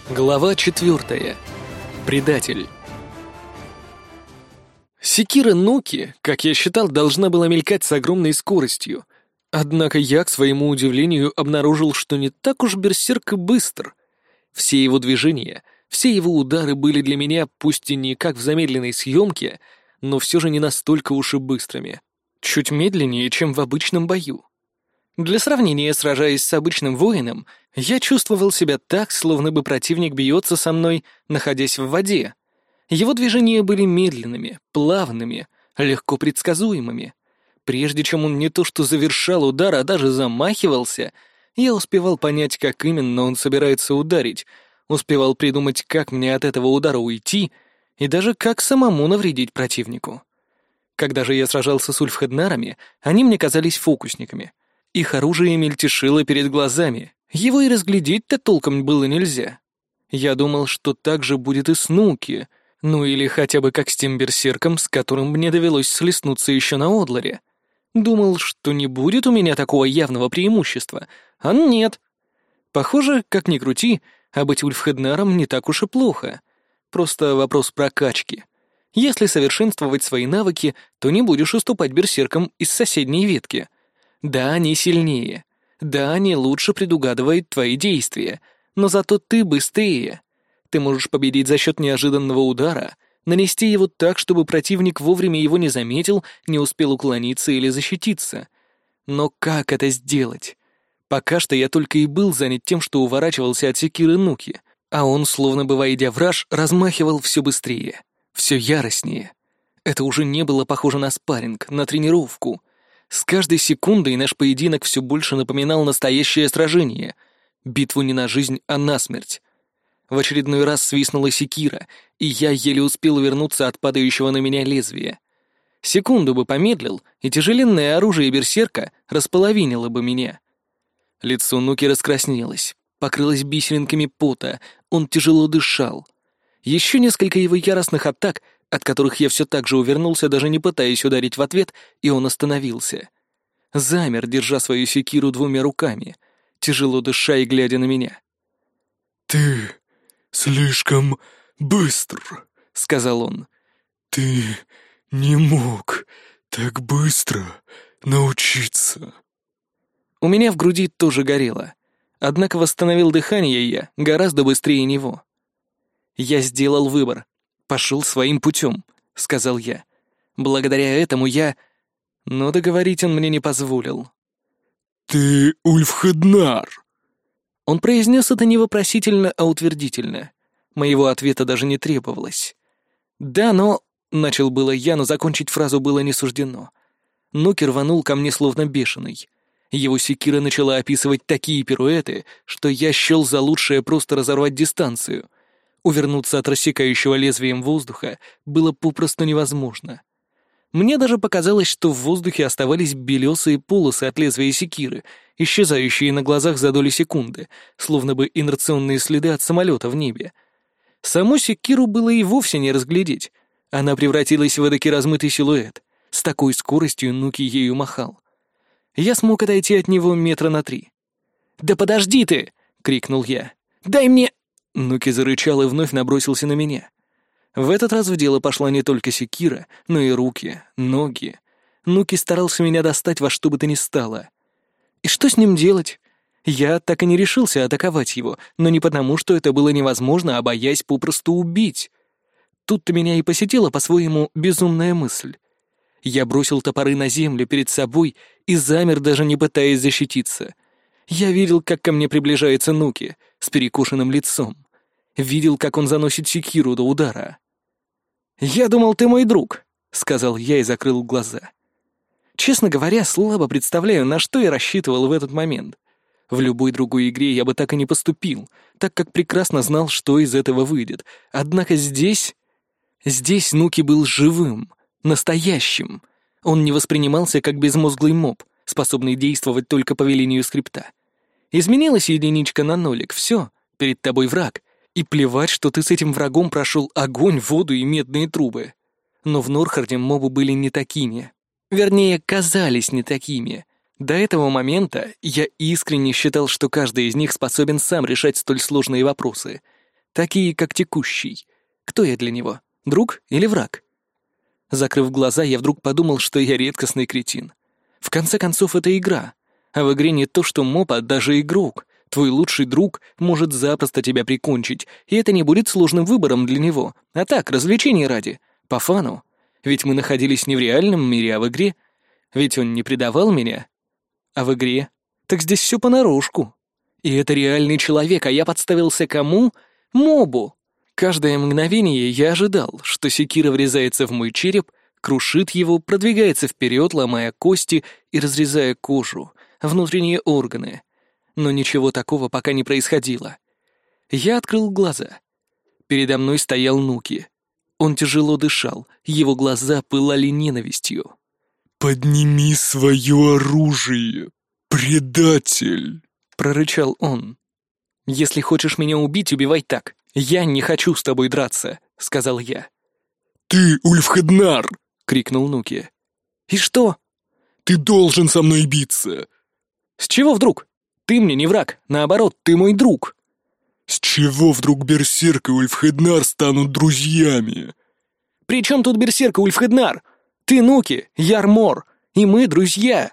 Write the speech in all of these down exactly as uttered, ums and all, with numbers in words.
Глава четвертая. Предатель. Секира Нуки, как я считал, должна была мелькать с огромной скоростью. Однако я, к своему удивлению, обнаружил, что не так уж берсерк и быстр. Все его движения, все его удары были для меня, пусть и не как в замедленной съемке, но все же не настолько уж и быстрыми. Чуть медленнее, чем в обычном бою. Для сравнения, сражаясь с обычным воином, я чувствовал себя так, словно бы противник бьется со мной, находясь в воде. Его движения были медленными, плавными, легко предсказуемыми. Прежде чем он не то что завершал удар, а даже замахивался, я успевал понять, как именно он собирается ударить, успевал придумать, как мне от этого удара уйти, и даже как самому навредить противнику. Когда же я сражался с ульфхеднарами, они мне казались фокусниками. Их оружие мельтешило перед глазами, его и разглядеть-то толком было нельзя. Я думал, что так же будет и с Нуки, ну или хотя бы как с тем берсерком, с которым мне довелось слестнуться еще на Одларе. Думал, что не будет у меня такого явного преимущества, а нет. Похоже, как ни крути, а быть ульфхеднаром не так уж и плохо. Просто вопрос прокачки. Если совершенствовать свои навыки, то не будешь уступать берсеркам из соседней ветки. Да, они сильнее. Да, они лучше предугадывают твои действия, но зато ты быстрее. Ты можешь победить за счет неожиданного удара, нанести его так, чтобы противник вовремя его не заметил, не успел уклониться или защититься. Но как это сделать? Пока что я только и был занят тем, что уворачивался от секиры Нуки, а он, словно бы войдя в раж, размахивал все быстрее, все яростнее. Это уже не было похоже на спарринг, на тренировку. С каждой секундой наш поединок все больше напоминал настоящее сражение. Битву не на жизнь, а на смерть. В очередной раз свистнула секира, и я еле успел увернуться от падающего на меня лезвия. Секунду бы помедлил, и тяжеленное оружие берсерка располовинило бы меня. Лицо Нуки раскраснелось, покрылось бисеринками пота, он тяжело дышал. Еще несколько его яростных атак, от которых я все так же увернулся, даже не пытаясь ударить в ответ, и он остановился. Замер, держа свою секиру двумя руками, тяжело дыша и глядя на меня. «Ты слишком быстр», — сказал он. «Ты не мог так быстро научиться». У меня в груди тоже горело, однако восстановил дыхание я гораздо быстрее него. Я сделал выбор. «Пошел своим путем», — сказал я. «Благодаря этому я...» Но договорить он мне не позволил. «Ты ульфхеднар!» Он произнес это не вопросительно, а утвердительно. Моего ответа даже не требовалось. «Да, но...» — начал было я, но закончить фразу было не суждено. Нуки рванул ко мне словно бешеный. Его секира начала описывать такие пируэты, что я счел за лучшее просто разорвать дистанцию. Увернуться от рассекающего лезвием воздуха было попросту невозможно. Мне даже показалось, что в воздухе оставались белесые полосы от лезвия секиры, исчезающие на глазах за доли секунды, словно бы инерционные следы от самолета в небе. Саму секиру было и вовсе не разглядеть. Она превратилась в эдакий размытый силуэт. С такой скоростью Нуки ею махал. Я смог отойти от него метра на три. «Да подожди ты!» — крикнул я. «Дай мне...» Нуки зарычал и вновь набросился на меня. В этот раз в дело пошла не только секира, но и руки, ноги. Нуки старался меня достать во что бы то ни стало. И что с ним делать? Я так и не решился атаковать его, но не потому, что это было невозможно, а боясь попросту убить. Тут-то меня и посетила по-своему безумная мысль. Я бросил топоры на землю перед собой и замер, даже не пытаясь защититься. Я видел, как ко мне приближается Нуки с перекошенным лицом. Видел, как он заносит секиру до удара. «Я думал, ты мой друг», — сказал я и закрыл глаза. Честно говоря, слабо представляю, на что я рассчитывал в этот момент. В любой другой игре я бы так и не поступил, так как прекрасно знал, что из этого выйдет. Однако здесь... Здесь Нуки был живым, настоящим. Он не воспринимался как безмозглый моб, способный действовать только по велению скрипта. Изменилась единичка на нолик, все, перед тобой враг. И плевать, что ты с этим врагом прошел огонь, воду и медные трубы. Но в Норхарде мобы были не такими. Вернее, казались не такими. До этого момента я искренне считал, что каждый из них способен сам решать столь сложные вопросы. такие, как текущий. Кто я для него, друг или враг? Закрыв глаза, я вдруг подумал, что я редкостный кретин. В конце концов, это игра. А в игре не то, что моб, а даже игрок. Твой лучший друг может запросто тебя прикончить, и это не будет сложным выбором для него. А так, развлечение ради, по фану. Ведь мы находились не в реальном мире, а в игре. Ведь он не предавал меня. А в игре? Так здесь все понарошку. И это реальный человек, а я подставился кому? Мобу. Каждое мгновение я ожидал, что секира врезается в мой череп, крушит его, продвигается вперед, ломая кости и разрезая кожу, внутренние органы. Но ничего такого пока не происходило. Я открыл глаза. Передо мной стоял Нуки. Он тяжело дышал, его глаза пылали ненавистью. «Подними свое оружие, предатель!» — прорычал он. «Если хочешь меня убить, убивай так. Я не хочу с тобой драться», — сказал я. «Ты Ульфхеднар!» — крикнул Нуки. «И что?» «Ты должен со мной биться!» «С чего вдруг? Ты мне не враг, наоборот, ты мой друг!» «С чего вдруг Берсерк и Ульфхеднар станут друзьями?» «При чем тут Берсерк и Ульфхеднар? Ты Нуки, я Армор, и мы друзья!»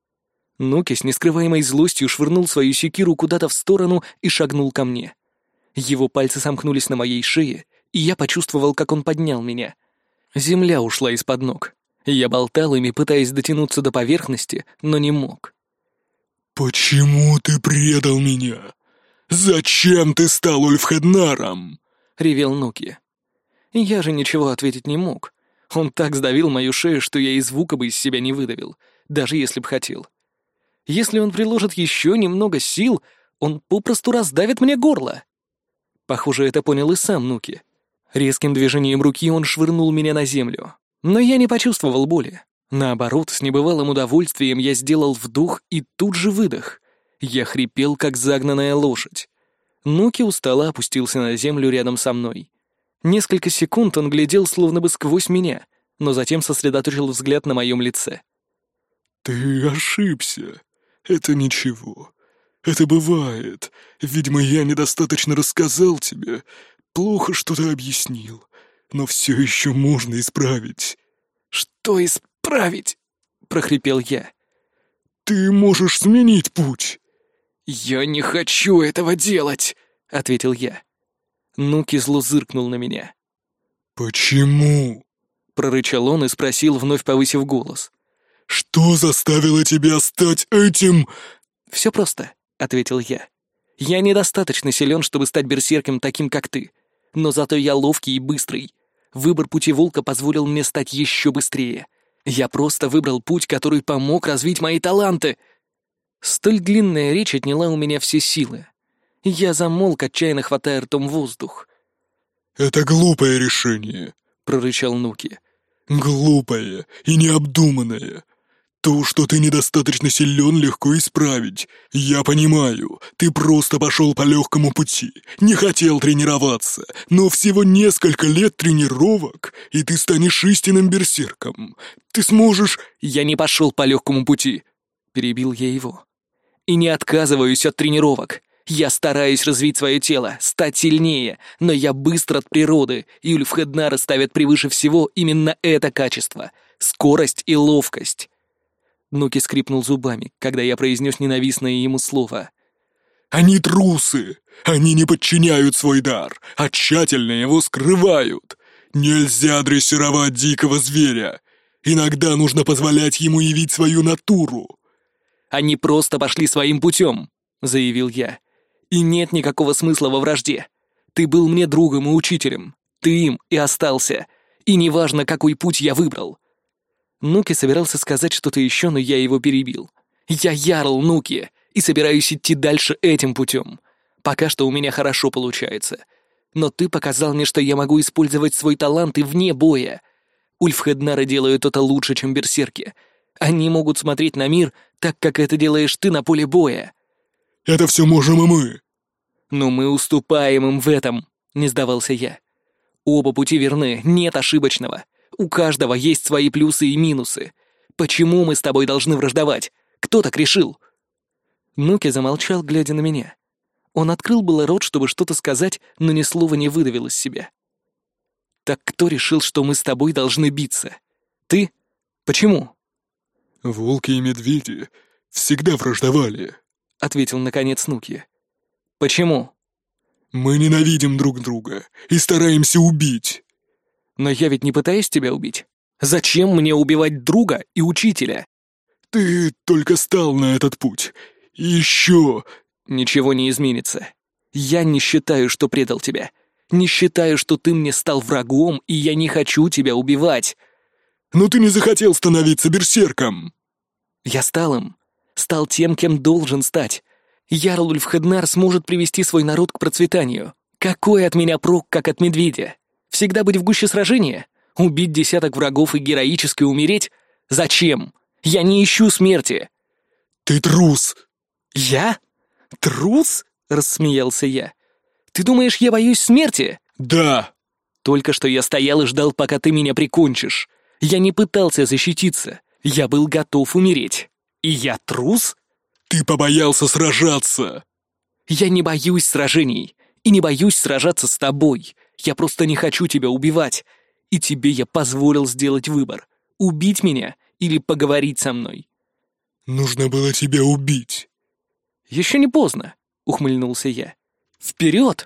Нуки с нескрываемой злостью швырнул свою секиру куда-то в сторону и шагнул ко мне. Его пальцы сомкнулись на моей шее, и я почувствовал, как он поднял меня. Земля ушла из-под ног. Я болтал ими, пытаясь дотянуться до поверхности, но не мог. «Почему ты предал меня? Зачем ты стал Ульфхеднаром?» — ревел Нуки. Я же ничего ответить не мог. Он так сдавил мою шею, что я и звука бы из себя не выдавил, даже если б хотел. Если он приложит еще немного сил, он попросту раздавит мне горло. Похоже, это понял и сам Нуки. Резким движением руки он швырнул меня на землю. Но я не почувствовал боли. Наоборот, с небывалым удовольствием я сделал вдох и тут же выдох. Я хрипел, как загнанная лошадь. Нуки устало опустился на землю рядом со мной. Несколько секунд он глядел словно бы сквозь меня, но затем сосредоточил взгляд на моем лице. «Ты ошибся. Это ничего. Это бывает. Видимо, я недостаточно рассказал тебе. Плохо что-то объяснил. Но все еще можно исправить». «Что исправить?» — прохрипел я. «Ты можешь сменить путь». «Я не хочу этого делать», — ответил я. Нуки зло зыркнул на меня. «Почему?» — прорычал он и спросил, вновь повысив голос. «Что заставило тебя стать этим?» «Все просто», — ответил я. «Я недостаточно силен, чтобы стать берсерком таким, как ты. Но зато я ловкий и быстрый. Выбор пути волка позволил мне стать еще быстрее. Я просто выбрал путь, который помог развить мои таланты». Столь длинная речь отняла у меня все силы. Я замолк, отчаянно хватая ртом воздух. «Это глупое решение», — прорычал Нуки. «Глупое и необдуманное. То, что ты недостаточно силен, легко исправить. Я понимаю, ты просто пошел по легкому пути, не хотел тренироваться, но всего несколько лет тренировок, и ты станешь истинным берсерком. Ты сможешь...» «Я не пошел по легкому пути», — перебил я его. «И не отказываюсь от тренировок. Я стараюсь развить свое тело, стать сильнее, но я быстр от природы, и Ульфхеднара ставят превыше всего именно это качество — скорость и ловкость». Нуки скрипнул зубами, когда я произнес ненавистное ему слово. «Они трусы! Они не подчиняют свой дар, а тщательно его скрывают. Нельзя дрессировать дикого зверя. Иногда нужно позволять ему явить свою натуру». «Они просто пошли своим путем», — заявил я. «И нет никакого смысла во вражде. Ты был мне другом и учителем. Ты им и остался. И неважно, какой путь я выбрал». Нуки собирался сказать что-то еще, но я его перебил. «Я ярл, Нуки, и собираюсь идти дальше этим путем. Пока что у меня хорошо получается. Но ты показал мне, что я могу использовать свой талант и вне боя. Ульфхеднары делают это лучше, чем берсерки. Они могут смотреть на мир так, как это делаешь ты на поле боя». «Это все можем и мы». «Но мы уступаем им в этом», — не сдавался я. «Оба пути верны, нет ошибочного. У каждого есть свои плюсы и минусы. Почему мы с тобой должны враждовать? Кто так решил?» Нуки замолчал, глядя на меня. Он открыл было рот, чтобы что-то сказать, но ни слова не выдавил из себя. «Так кто решил, что мы с тобой должны биться? Ты? Почему?» «Волки и медведи всегда враждовали», — ответил наконец Нуки. «Почему?» «Мы ненавидим друг друга и стараемся убить». «Но я ведь не пытаюсь тебя убить. Зачем мне убивать друга и учителя?» «Ты только стал на этот путь. И еще...» «Ничего не изменится. Я не считаю, что предал тебя. Не считаю, что ты мне стал врагом, и я не хочу тебя убивать». «Но ты не захотел становиться берсерком». «Я стал им. Стал тем, кем должен стать. Ярл Ульфхеднар сможет привести свой народ к процветанию. Какой от меня прок, как от медведя? Всегда быть в гуще сражения? Убить десяток врагов и героически умереть? Зачем? Я не ищу смерти». «Ты трус!» «Я? Трус?» — рассмеялся я. «Ты думаешь, я боюсь смерти?» «Да!» «Только что я стоял и ждал, пока ты меня прикончишь. Я не пытался защититься. Я был готов умереть. И я трус?» «Ты побоялся сражаться!» «Я не боюсь сражений. И не боюсь сражаться с тобой. Я просто не хочу тебя убивать. И тебе я позволил сделать выбор. Убить меня или поговорить со мной». «Нужно было тебя убить». «Еще не поздно», — ухмыльнулся я. «Вперед!»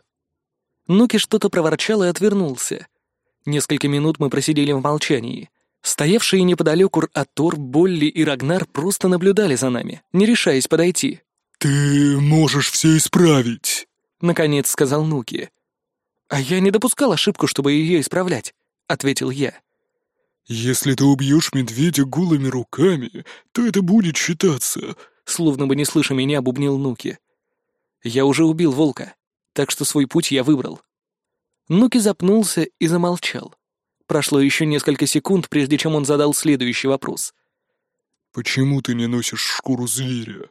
Нуки что-то проворчал и отвернулся. Несколько минут мы просидели в молчании. Стоявшие неподалеку Атор, Болли и Рагнар просто наблюдали за нами, не решаясь подойти. «Ты можешь все исправить», — наконец сказал Нуки. «А я не допускал ошибку, чтобы ее исправлять», — ответил я. «Если ты убьешь медведя голыми руками, то это будет считаться», — словно бы не слыша меня, бубнил Нуки. «Я уже убил волка, так что свой путь я выбрал». Нуки запнулся и замолчал. Прошло еще несколько секунд, прежде чем он задал следующий вопрос. «Почему ты не носишь шкуру зверя?»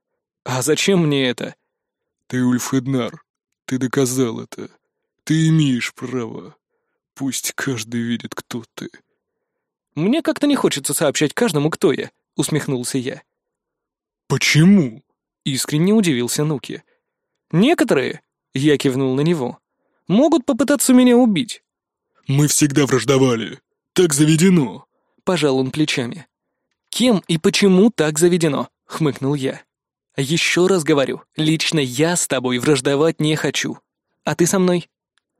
«А зачем мне это?» «Ты Ульфхеднар. Ты доказал это. Ты имеешь право. Пусть каждый видит, кто ты». «Мне как-то не хочется сообщать каждому, кто я», — усмехнулся я. «Почему?» — искренне удивился Нуки. «Некоторые», — я кивнул на него, — «могут попытаться меня убить». «Мы всегда враждовали. Так заведено», — пожал он плечами. «Кем и почему так заведено?» — хмыкнул я. «Еще раз говорю, лично я с тобой враждовать не хочу. А ты со мной?»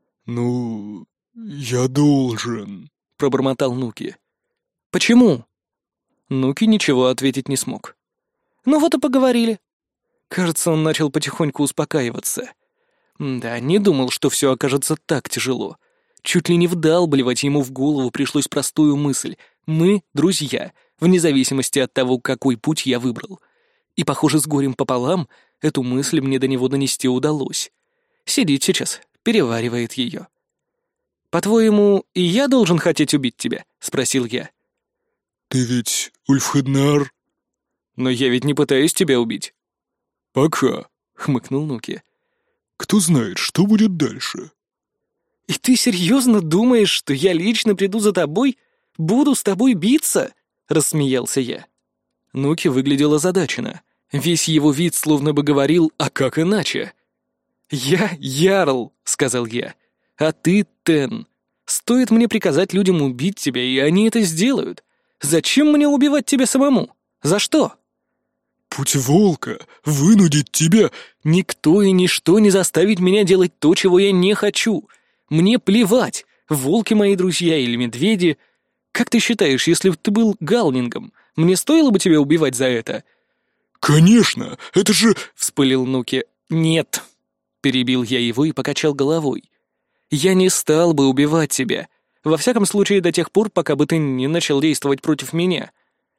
«Ну, я должен», — пробормотал Нуки. «Почему?» Нуки ничего ответить не смог. «Ну вот и поговорили». Кажется, он начал потихоньку успокаиваться. Да, не думал, что все окажется так тяжело. Чуть ли не вдалбливать ему в голову пришлось простую мысль. Мы — друзья, вне зависимости от того, какой путь я выбрал. И, похоже, с горем пополам эту мысль мне до него донести удалось. Сидит сейчас, переваривает ее. «По-твоему, и я должен хотеть убить тебя?» — спросил я. «Ты ведь Ульфхеднар?» «Но я ведь не пытаюсь тебя убить». «Пока», — хмыкнул Нуки. «Кто знает, что будет дальше?» «И ты серьезно думаешь, что я лично приду за тобой? Буду с тобой биться?» — рассмеялся я. Нуки выглядел озадаченно. Весь его вид словно бы говорил, а как иначе? «Я Ярл», — сказал я, — «а ты Тен. Стоит мне приказать людям убить тебя, и они это сделают. Зачем мне убивать тебя самому? За что?» «Путь волка вынудит тебя...» «Никто и ничто не заставит меня делать то, чего я не хочу. Мне плевать, волки мои друзья или медведи. Как ты считаешь, если бы ты был галнингом, мне стоило бы тебя убивать за это?» «Конечно, это же...» — вспылил Нуки. «Нет», — перебил я его и покачал головой. «Я не стал бы убивать тебя. Во всяком случае, до тех пор, пока бы ты не начал действовать против меня».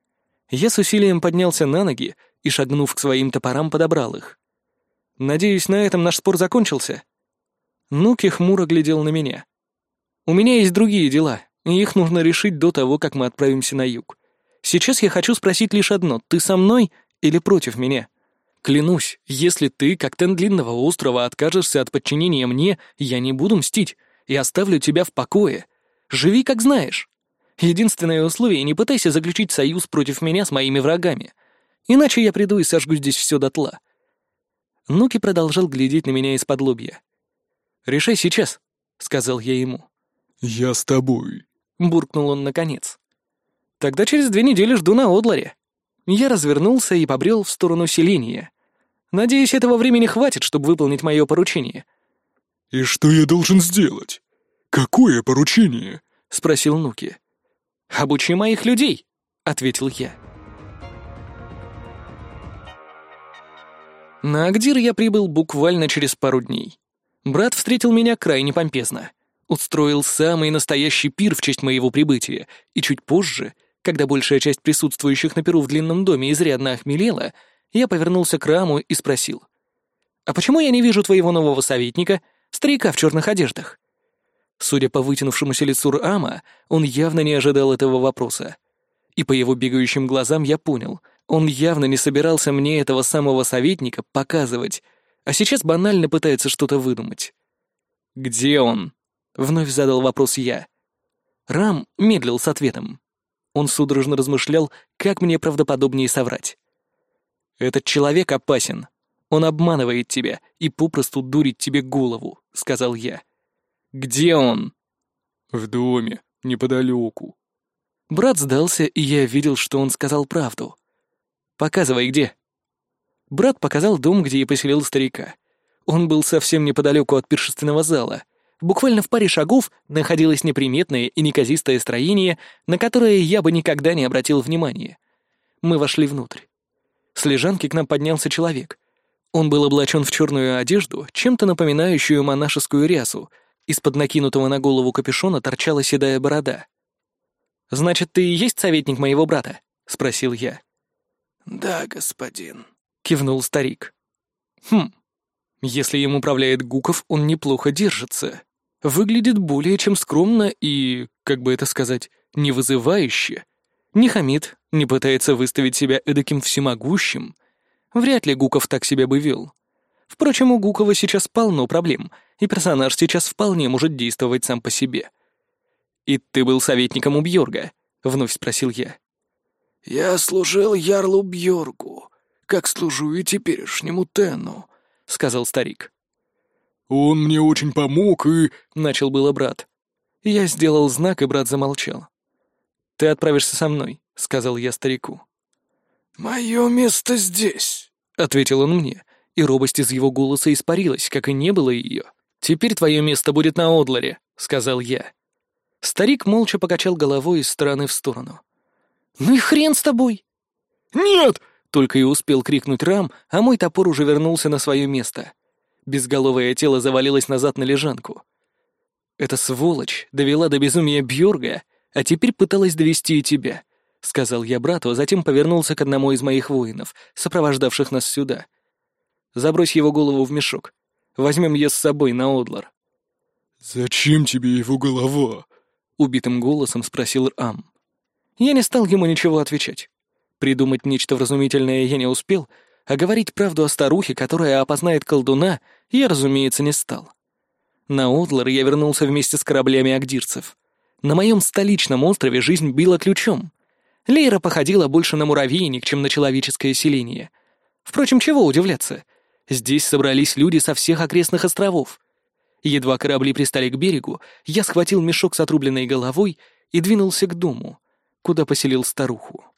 Я с усилием поднялся на ноги и, шагнув к своим топорам, подобрал их. «Надеюсь, на этом наш спор закончился?» Нуки хмуро глядел на меня. «У меня есть другие дела, и их нужно решить до того, как мы отправимся на юг. Сейчас я хочу спросить лишь одно: ты со мной или против меня? Клянусь, если ты, как Тен Длинного острова, откажешься от подчинения мне, я не буду мстить и оставлю тебя в покое. Живи, как знаешь. Единственное условие — не пытайся заключить союз против меня с моими врагами. Иначе я приду и сожгу здесь все дотла». Нуки продолжал глядеть на меня из-под лобья. «Решай сейчас», — сказал я ему. «Я с тобой», — буркнул он наконец. «Тогда через две недели жду на Одларе». Я развернулся и побрел в сторону селения. Надеюсь, этого времени хватит, чтобы выполнить мое поручение. «И что я должен сделать? Какое поручение?» — спросил Нуки. «Обучи моих людей», — ответил я. На Агдир я прибыл буквально через пару дней. Брат встретил меня крайне помпезно. Устроил самый настоящий пир в честь моего прибытия, и чуть позже, когда большая часть присутствующих на пиру в длинном доме изрядно охмелела, я повернулся к Раму и спросил: «А почему я не вижу твоего нового советника, старика в черных одеждах?» Судя по вытянувшемуся лицу Рама, он явно не ожидал этого вопроса. И по его бегающим глазам я понял, он явно не собирался мне этого самого советника показывать, а сейчас банально пытается что-то выдумать. «Где он?» — вновь задал вопрос я. Рам медлил с ответом. Он судорожно размышлял, как мне правдоподобнее соврать. «Этот человек опасен. Он обманывает тебя и попросту дурит тебе голову», — сказал я. «Где он?» «В доме, неподалеку». Брат сдался, и я видел, что он сказал правду. «Показывай, где». Брат показал дом, где и поселил старика. Он был совсем неподалеку от пиршественного зала. Буквально в паре шагов находилось неприметное и неказистое строение, на которое я бы никогда не обратил внимания. Мы вошли внутрь. С лежанки к нам поднялся человек. Он был облачен в черную одежду, чем-то напоминающую монашескую рясу. Из-под накинутого на голову капюшона торчала седая борода. «Значит, ты и есть советник моего брата?» — спросил я. «Да, господин», — кивнул старик. «Хм, если им управляет Гуков, он неплохо держится. Выглядит более чем скромно и, как бы это сказать, не вызывающе. Не хамит, не пытается выставить себя эдаким всемогущим. Вряд ли Гуков так себя бы вел. Впрочем, у Гукова сейчас полно проблем, и персонаж сейчас вполне может действовать сам по себе». «И ты был советником у Бьорга?» — вновь спросил я. «Я служил ярлу Бьоргу, как служу и теперешнему Тену», — сказал старик. «Он мне очень помог и...» — начал было брат. Я сделал знак, и брат замолчал. «Ты отправишься со мной», — сказал я старику. «Мое место здесь», — ответил он мне, и робость из его голоса испарилась, как и не было ее. «Теперь твое место будет на Одларе», — сказал я. Старик молча покачал головой из стороны в сторону. «Ну и хрен с тобой!» «Нет!» — только и успел крикнуть Рам, а мой топор уже вернулся на свое место. Безголовое тело завалилось назад на лежанку. «Эта сволочь довела до безумия Бьорга, а теперь пыталась довести и тебя», — сказал я брату, а затем повернулся к одному из моих воинов, сопровождавших нас сюда. «Забрось его голову в мешок. Возьмем ее с собой на Одлар». «Зачем тебе его голова?» — убитым голосом спросил Рам. Я не стал ему ничего отвечать. Придумать нечто вразумительное я не успел, а говорить правду о старухе, которая опознает колдуна, я, разумеется, не стал. На Одлар я вернулся вместе с кораблями агдирцев. На моем столичном острове жизнь била ключом. Лейра походила больше на муравейник, чем на человеческое селение. Впрочем, чего удивляться? Здесь собрались люди со всех окрестных островов. Едва корабли пристали к берегу, я схватил мешок с отрубленной головой и двинулся к дому, куда поселил старуху.